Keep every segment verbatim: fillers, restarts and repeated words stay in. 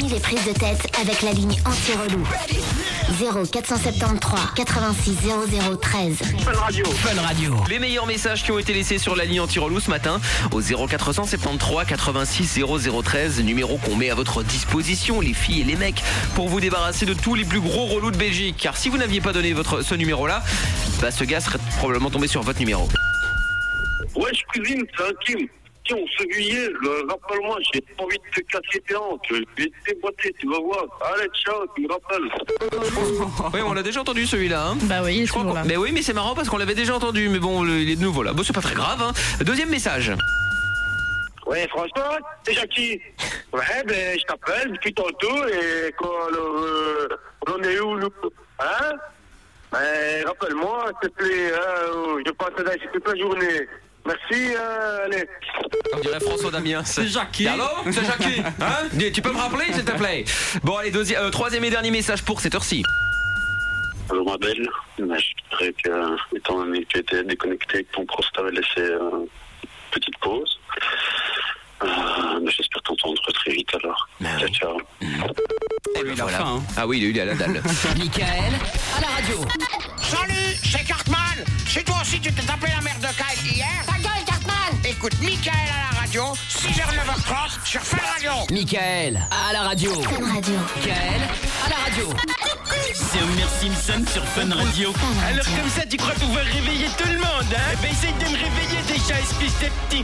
Fini les prises de tête avec la ligne anti-relou. zéro quatre cent soixante-treize quatre-vingt-six zéro zéro treize. Fun Radio. Fun Radio. Les meilleurs messages qui ont été laissés sur la ligne anti-relou ce matin au zéro quatre cent soixante-treize quatre-vingt-six zéro zéro treize, numéro qu'on met à votre disposition, les filles et les mecs, pour vous débarrasser de tous les plus gros relous de Belgique. Car si vous n'aviez pas donné votre, ce numéro-là, bah ce gars serait probablement tombé sur votre numéro. Ouais, je cuisine, c'est un Kim. Tiens, on se guyait, rappelle-moi, j'ai pas envie de te casser tes hanches. Je vais te déboîter, tu vas voir. Allez, ciao, tu me rappelles. Oui, on l'a déjà entendu celui-là. Hein. Bah oui, il est Je crois toujours qu'on- là. Mais oui, mais c'est marrant parce qu'on l'avait déjà entendu. Mais bon, le- il est de nouveau là. Bon, c'est pas très grave. Hein. Deuxième message. Ouais, François, c'est Jackie. Ouais, ben, je t'appelle depuis tantôt et quoi, alors, euh, on est où, nous? Hein? Ben, rappelle-moi, s'il te plaît, hein, oh, je passe là toute la journée. Merci, euh, allez. On dirait François Damien. C'est Jackie. Allô, c'est Jackie. Hein? Dis, tu peux me rappeler, s'il te plaît? Bon, allez, deuxième, euh, troisième et dernier message pour cette heure-ci. Alors, ma belle, j'espérais que, étant donné que tu étais déconnecté, que ton prof t'avait laissé euh, une petite pause. Euh, mais j'espère t'entendre très vite alors. Ciao, ciao. Et lui, il a faim, hein. Ah oui, lui, il a la dalle. Michael à la radio. Salut, c'est Cartman. C'est toi aussi, tu t'es tapé la merde de Kyle hier? Ta gueule, Cartman. Écoute, Michael à la radio, six heures neuf heures trente sur Fun Radio. Michael à la radio. Fun Radio. Michael à la radio. C'est Homer Simpson sur Fun Radio. Alors comme ça, tu crois pouvoir réveiller tout le monde, hein? Eh ben essaye de me réveiller déjà, espèce de petit...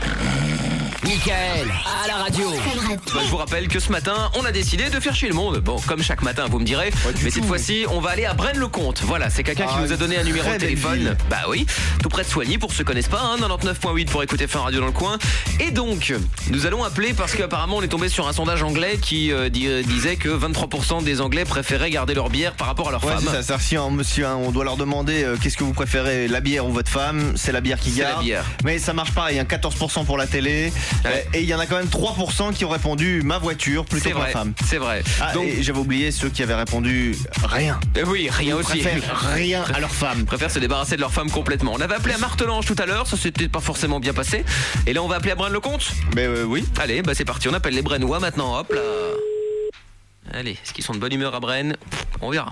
Michael à la radio. Fun Radio. Bah, je vous rappelle que ce matin, on a décidé de faire chier le monde. Bon, comme chaque matin, vous me direz. Mais cette fois-ci, on va aller à Braine-le-Comte. Voilà, c'est quelqu'un qui Ah, nous a donné un numéro de très belle téléphone. ville. Bah oui, tout près de Soigny pour ceux qui connaissent pas, hein, quatre-vingt-dix-neuf virgule huit pour écouter Fun Radio dans le coin. Et donc, nous allons appeler parce qu'apparemment, on est tombé sur un sondage anglais qui euh, di- euh, disait que vingt-trois pour cent des Anglais préféraient garder leur bière par rapport à leur Ouais, femme. c'est ça. C'est-à-dire, si un monsieur, hein, on doit leur demander euh, qu'est-ce que vous préférez, la bière ou votre femme, c'est la bière qui C'est la garde. bière. Mais ça marche pareil, hein, quatorze pour cent pour la télé. Ouais. Euh, et il y en a quand même trois pour cent qui ont répondu ma voiture plutôt C'est que ma vrai, femme. c'est vrai. Ah, Donc, et j'avais oublié ceux qui avaient répondu rien. eh oui, rien Ils aussi. préfèrent rien à leur femme. Préfèrent se débarrasser de leur femme complètement. On avait appelé à Martelange tout à l'heure, ça s'était pas forcément bien passé. Et là, on va appeler à Braine-le-Comte. Mais euh, oui. Allez, bah c'est parti, on appelle les Brennois maintenant, hop là. Allez, est-ce qu'ils sont de bonne humeur à Brenne? On verra.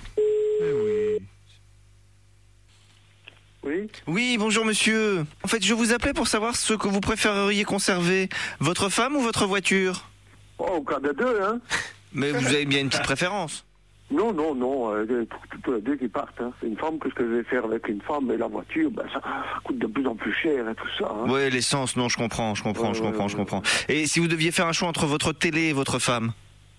Oui? Oui, bonjour monsieur. En fait, je vous appelais pour savoir ce que vous préféreriez conserver, votre femme ou votre voiture? Oh, au cas de deux, hein? Mais vous avez bien une petite préférence. Non, non, non, euh, tous les deux qui partent. Hein. C'est une femme, qu'est-ce que je vais faire avec une femme? Et la voiture, ben, ça, ça coûte de plus en plus cher et tout ça. Hein. Ouais, l'essence, non, je comprends, je comprends, je Ouais, comprends, ouais, je ouais. comprends. Et si vous deviez faire un choix entre votre télé et votre femme?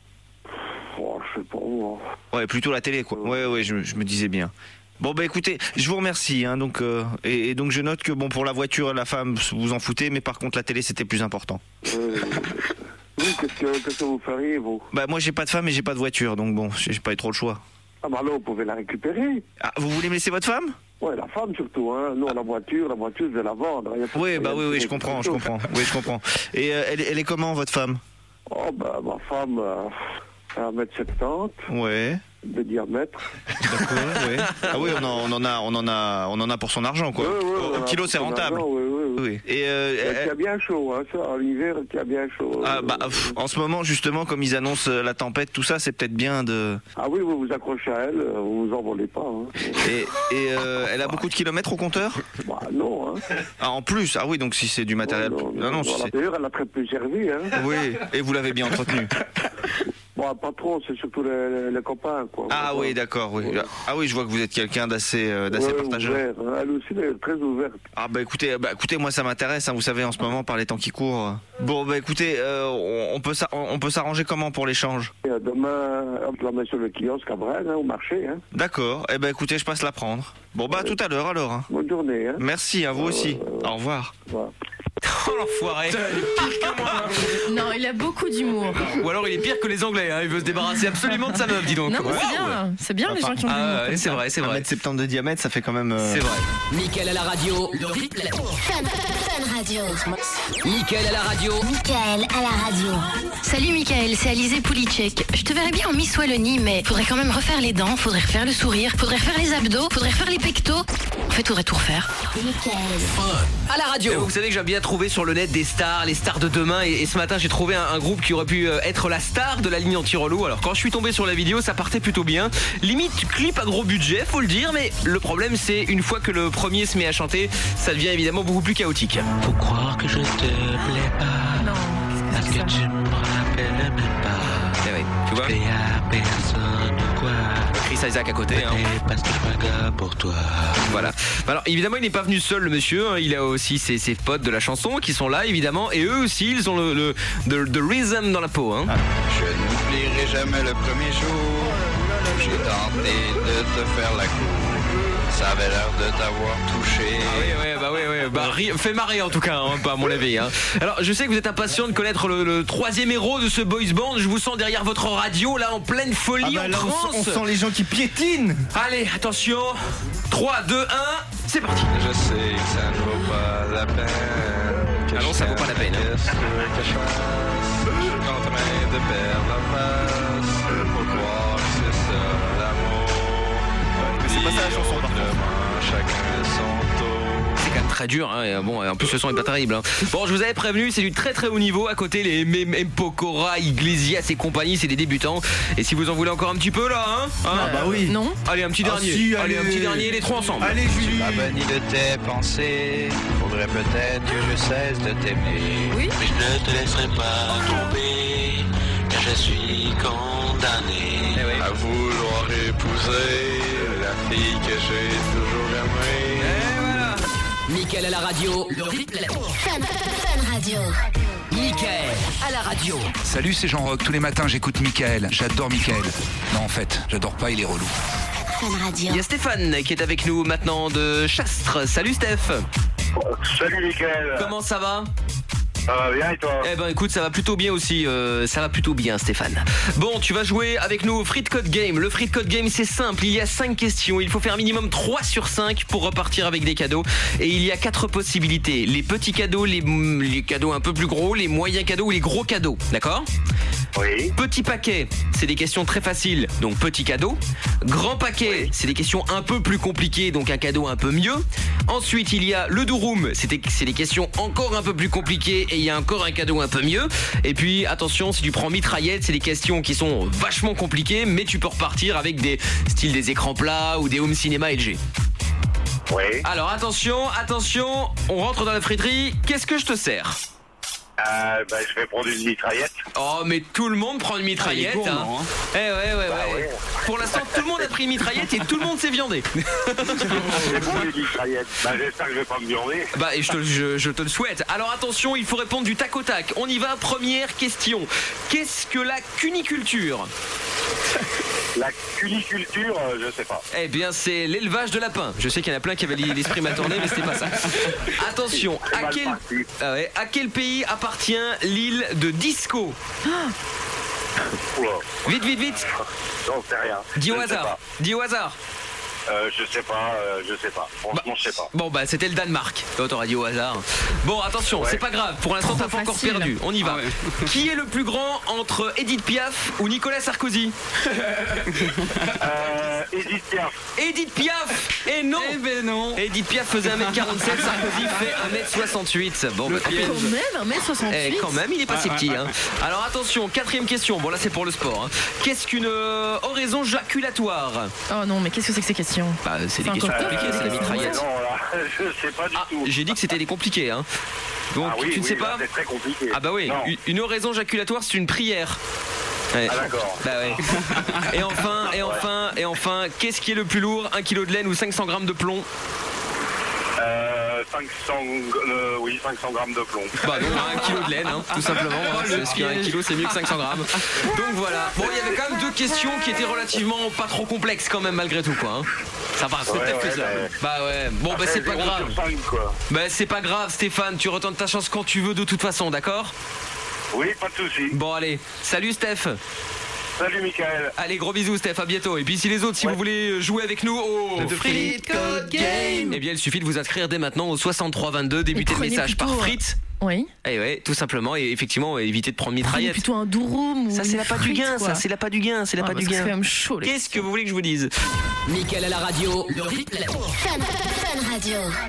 Oh, je sais pas, moi. Ouais, plutôt la télé, quoi. Ouais, ouais, je, je me disais bien. Bon, bah écoutez, je vous remercie. Hein, donc, euh, et, et donc je note que bon, pour la voiture et la femme, vous en foutez, mais par contre la télé, c'était plus important. Euh, oui, qu'est-ce que, qu'est-ce que vous feriez, vous? Bah moi, j'ai pas de femme et j'ai pas de voiture, donc bon, j'ai j'ai pas eu trop le choix. Ah, bah alors, vous pouvez la récupérer. Ah, vous voulez me laisser votre femme? Ouais, la femme surtout, hein. Non, la voiture, la voiture, je vais la vendre. Y a pas- Oui, y a bah oui, pas- oui, je comprends, je comprends. Oui, je comprends. Et euh, elle, est- elle est comment, votre femme? Oh, bah, ma femme, euh, un mètre soixante-dix Ouais. de diamètre. D'accord, ouais. Ah oui, on en, on en a, on en a, on en a pour son argent, quoi. Ouais, ouais, Au- voilà, Au kilo, c'est pour son rentable. argent, ouais, ouais, ouais. Oui. Et euh, Elle elle- tient bien chaud, hein, ça, en hiver, elle tient bien chaud. ah, Euh, bah, pff, en ce moment, justement, comme ils annoncent euh, la tempête, tout ça, c'est peut-être bien de. Ah oui, vous vous accrochez à elle, euh, vous vous envolez pas. Hein. Et, et euh, elle a beaucoup de kilomètres au compteur? Bah non, hein. Ah, en plus, ah oui, donc si c'est du matériel. non, non, non, si voilà. c'est- D'ailleurs, elle a très peu servi, hein. Oui, et vous l'avez bien entretenu. Bon, pas trop, c'est surtout les, les copains, quoi. Ah Voilà. oui, d'accord, oui. Ouais. Ah oui, je vois que vous êtes quelqu'un d'assez euh, d'assez Ouais, partageur. ouvert, hein. Elle aussi, elle est très ouverte. Ah bah écoutez, bah écoutez, moi ça m'intéresse, hein, vous savez, en ce moment par les temps qui courent. Bon bah écoutez, euh, on, on peut s'a- on peut s'arranger comment pour l'échange? Et, euh, demain, on te la met sur le kiosque à Brenne, hein, au marché. Hein. D'accord. Eh ben écoutez, je passe la prendre. Bon bah à tout à l'heure alors. Hein. Bonne journée. Hein. Merci à vous aussi. Au revoir. Voilà. Oh l'enfoiré. Non, il a beaucoup d'humour. Ou alors il est pire que les Anglais, hein. Il veut se débarrasser absolument de sa meuf, dis donc. Non, mais c'est Waouh. bien. C'est bien les gens qui ont de l'humour. Ah ouais, comme c'est ça. vrai, c'est un vrai. mètre soixante-dix de diamètre, ça fait quand même. euh, C'est vrai. Michael à la radio. Le rythme. Fun, Fun Radio. radio. Mickaël à la radio. Mickaël à la radio. Salut Mickaël, c'est Alizé Pouliček. Je te verrais bien en Miss Wallonie, mais faudrait quand même refaire les dents, faudrait refaire le sourire, faudrait refaire les abdos, faudrait refaire les pectos. En fait, faudrait tout refaire. Mickaël. À la radio. Et vous savez que j'aime bien trouver sur le net des stars, les stars de demain. Et, et ce matin, j'ai trouvé un, un groupe qui aurait pu être la star de la ligne anti-relou. Alors quand je suis tombé sur la vidéo, ça partait plutôt bien. Limite clip à gros budget, faut le dire. Mais le problème, c'est une fois que le premier se met à chanter, ça devient évidemment beaucoup plus chaotique. Faut croire que je te plais pas. Non, Parce que tu me rappelles même pas. Eh ouais, tu vois, Et à personne ou quoi. Chris Isaac à côté. Hein. Et parce que je suis pas gars pour toi. Voilà. Alors évidemment, il n'est pas venu seul, le monsieur. hein. Il a aussi ses, ses potes de la chanson qui sont là, évidemment. Et eux aussi, ils ont le, le, le, le rhythm dans la peau. Hein. Je n'oublierai jamais le premier jour. J'ai tenté de te faire la cour. Ça avait l'air de t'avoir touché. Ah oui, ouais, bah oui, ouais. Bah, ri- fait marrer en tout cas, hein, pas à mon avis. Hein. Alors, je sais que vous êtes impatient de connaître le, le troisième héros de ce boys band. Je vous sens derrière votre radio, là, en pleine folie, Ah bah en là, on, transe. sent- on sent les gens qui piétinent. Allez, attention. trois, deux, un, c'est parti. Je sais que ça ne vaut pas la peine. Que Ah non, je ça vaut pas la peine, hein. qu'est-ce que je fasse? Je suis en train de perdre la face. Faut croire que c'est ça l'amour. Mais c'est pas ça la chanson, par contre. Demain, chacun son tour. C'est quand même très dur, hein. Et bon, en plus le son est pas terrible. Hein. Bon, je vous avais prévenu, c'est du très très haut niveau. À côté, les M Pokora, Iglesias et compagnie, c'est des débutants. Et si vous en voulez encore un petit peu là, hein, hein Ah bah oui. Non. Allez, un petit Ah dernier. si, allez, allez. un petit dernier, les trois ensemble. Allez Julie. Tu m'as banni de tes pensées. Faudrait peut-être que je cesse de t'aimer. Oui. Mais je ne te laisserai pas tomber. Car je suis condamné. Eh oui. À vouloir épouser la fille que j'ai toujours aimée. Et voilà. Mickaël à la radio. Le replay. Fun, Fun Radio. Mickaël à la radio. Salut, c'est Jean-Roch. Tous les matins, j'écoute Mickaël. J'adore Mickaël. Non, en fait, j'adore pas, il est relou. Fun Radio. Il y a Stéphane qui est avec nous maintenant de Chastres. Salut Steph. Salut Mickaël. Comment ça va? Ça va bien et toi? Eh ben écoute, ça va plutôt bien aussi, euh, ça va plutôt bien Stéphane. Bon, tu vas jouer avec nous au Free Code Game. Le Free Code Game, c'est simple, il y a cinq questions, il faut faire minimum trois sur cinq pour repartir avec des cadeaux. Et il y a quatre possibilités, les petits cadeaux, les, les cadeaux un peu plus gros, les moyens cadeaux ou les gros cadeaux, d'accord? Oui. Petit paquet, c'est des questions très faciles, donc petit cadeau. Grand paquet, c'est des questions un peu plus compliquées, donc un cadeau un peu mieux. Ensuite, il y a le do room, c'est des, c'est des questions encore un peu plus compliquées et il y a encore un cadeau un peu mieux. Et puis, attention, si tu prends mitraillette, c'est des questions qui sont vachement compliquées, mais tu peux repartir avec des styles des écrans plats ou des home cinéma L G. Oui. Alors, attention, attention, on rentre dans la friterie. Qu'est-ce que je te sers? Euh, bah, je vais prendre une mitraillette. Oh, mais tout le monde prend une mitraillette. Ah, il est gourmand, hein. Eh ouais, ouais, ouais. Bah ouais. Pour l'instant, tout le monde a pris une mitraillette et tout le monde s'est viandé. J'ai pris une mitraillette. Bah, j'espère que je vais pas me viander. Bah, et je te, je, je te le souhaite. Alors attention, il faut répondre du tac au tac. On y va, première question. Qu'est-ce que la cuniculture? La cuniculture, euh, je sais pas. Eh bien, c'est l'élevage de lapins. Je sais qu'il y en a plein qui avaient l'esprit mal tourné, mais c'était pas ça. Attention, C'est à mal quel, parti. ah ouais, à quel pays appartient l'île de Disco? Oula. Vite, vite, vite. J'en sais rien. Dis au Je sais hasard. pas. Dis au hasard. Euh, je sais pas, euh, je sais pas. Franchement, je sais pas. Bon, bah, c'était le Danemark. Toi, t'aurais dit au hasard. Bon, attention, Ouais. c'est pas grave. Pour l'instant, t'as pas encore facile. perdu. On y va. Ah ouais. Qui est le plus grand entre Edith Piaf ou Nicolas Sarkozy? Euh, Edith Piaf. Edith Piaf. Et non. Eh ben non. Edith Piaf faisait un mètre quarante-sept, Sarkozy fait un mètre soixante-huit. Bon, bah, Le piège. Quand même, un mètre soixante-huit. eh, quand même, il est pas si Ah, petit. ah, Hein. Alors attention, quatrième question. Bon, là, c'est pour le sport. hein. Qu'est-ce qu'une euh, oraison jaculatoire? Oh non, mais qu'est-ce que c'est que ces questions? Bah, c'est des C'est questions encore top, compliquées, des c'est la questions. mitraillette. Non, là, je sais pas du Ah, tout. j'ai dit que c'était des compliqués. Hein. Donc, Ah oui, tu ne oui, sais là, pas? c'est très compliqué. Ah bah oui, Non. une- une oraison jaculatoire, c'est une prière. Ouais. Ah d'accord. Bah ouais. Et enfin, et enfin, et enfin, qu'est-ce qui est le plus lourd? un kilo de laine ou cinq cents grammes de plomb? Euh, cinq cents, euh, oui, cinq cents grammes de plomb. Bah non, un kilo de laine, hein, tout simplement. hein, parce qu'un kilo, c'est mieux que cinq cents grammes. Donc voilà. Bon, il y avait quand même deux questions qui étaient relativement pas trop complexes quand même, malgré tout, quoi. hein. Ça va, c'est Ouais, peut-être ouais, faisable. mais- Bah ouais. Bon, bah Après, c'est pas zéro grave. sur cinq, quoi. Bah c'est pas grave, Stéphane. Tu retentes ta chance quand tu veux, de toute façon, d'accord? Oui, pas de souci. Bon, allez. Salut, Steph. Salut, Michael. Allez, gros bisous, Steph, à bientôt. Et puis si les autres, si Ouais. vous voulez jouer avec nous au De Frit Code Game, eh bien, il suffit de vous inscrire dès maintenant au soixante-trois vingt-deux, débuter le prenez message par plutôt, Fritz. Oui. Et ouais, tout simplement, et effectivement, éviter de prendre Prenez mitraillette. plutôt un durum ou Ça, c'est une la pas du frite, gain, quoi. ça, c'est la pas du gain, c'est la Ah, pas parce du que c'est gain. quand même chaud, les Qu'est-ce que vous voulez que je vous dise? Mickaël à la radio, le rythme. Fun Radio.